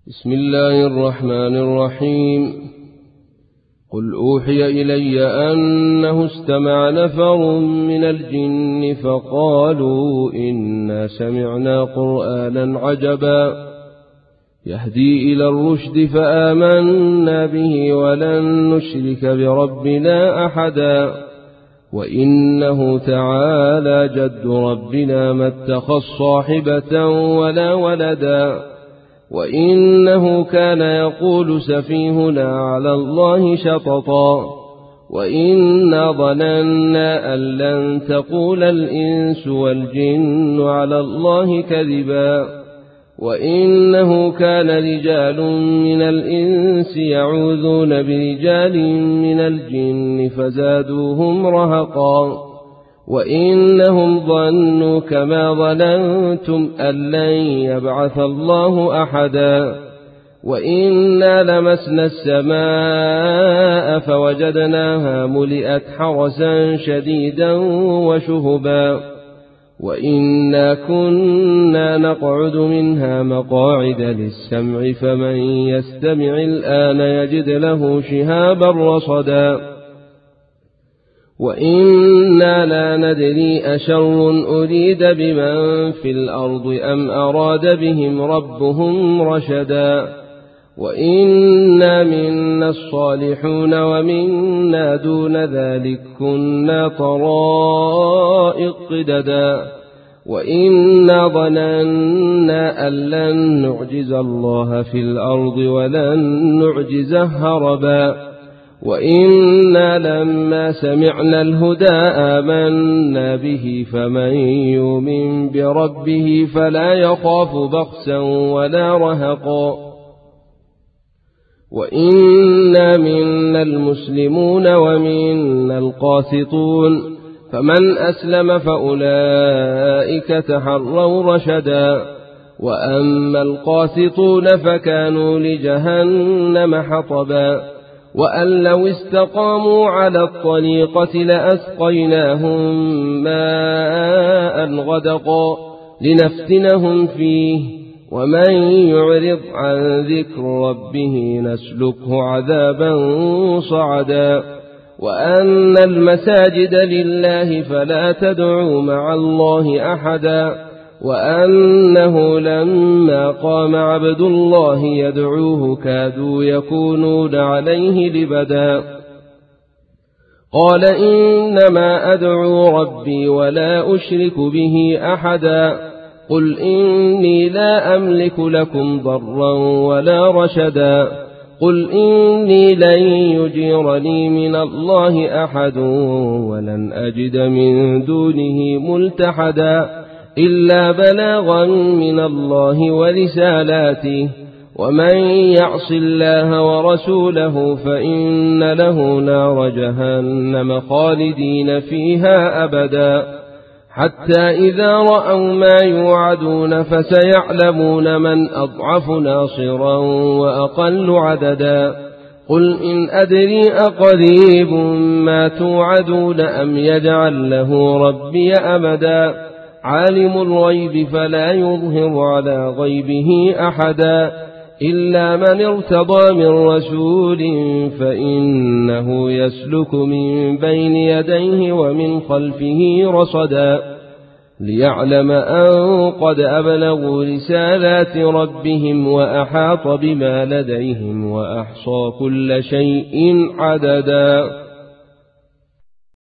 بسم الله الرحمن الرحيم. قل أوحي إلي أنه استمع نفر من الجن فقالوا إنا سمعنا قرآنا عجبا يهدي إلى الرشد فآمنا به ولن نشرك بربنا أحدا وإنه تعالى جد ربنا ما اتخذ صاحبة ولا ولدا وإنه كان يقول سفيهنا على الله شططا وإنا ظننا أن لن تقول الإنس والجن على الله كذبا وإنه كان رجال من الإنس يعوذون برجال من الجن فزادوهم رهقا وإنهم ظنوا كما ظننتم أن لن يبعث الله أحدا وإنا لمسنا السماء فوجدناها ملئت حرسا شديدا وشهبا وإنا كنا نقعد منها مقاعد للسمع فمن يستمع الآن يجد له شهابا رصدا وإنا لا ندري أشر أريد بمن في الأرض أم أراد بهم ربهم رشدا وإنا منا الصالحون ومنا دون ذلك كنا طرائق قددا وإنا ظننا أن لن نعجز الله في الأرض ولن نعجزه هربا وإنا لما سمعنا الهدى آمنا به فمن يؤمن بربه فلا يخاف بخسا ولا رهقا وإنا منا المسلمون ومنا القاسطون فمن أسلم فأولئك تحروا رشدا وأما القاسطون فكانوا لجهنم حطبا وأن لو استقاموا على الطريقة لأسقيناهم ماء غدقا لنفتنهم فيه ومن يعرض عن ذكر ربه نسلكه عذابا صعدا وأن المساجد لله فلا تدعوا مع الله أحدا وأنه لما قام عبد الله يدعوه كادوا يكونون عليه لبدا قال إنما أدعو ربي ولا أشرك به أحدا قل إني لا أملك لكم ضرا ولا رشدا قل إني لن يجيرني من الله أحد ولن أجد من دونه ملتحدا إلا بلاغا من الله ورسالاته ومن يعص الله ورسوله فإن له نار جهنم خالدين فيها أبدا حتى إذا رأوا ما يوعدون فسيعلمون من أضعف ناصرا وأقل عددا قل إن أدري أقريب ما توعدون أم يجعل له ربي أمدا عالم الغيب فلا يظهر على غيبه أحدا إلا من ارتضى من رسول فإنه يسلك من بين يديه ومن خلفه رصدا ليعلم أن قد أبلغوا رسالات ربهم وأحاط بما لديهم وأحصى كل شيء عددا.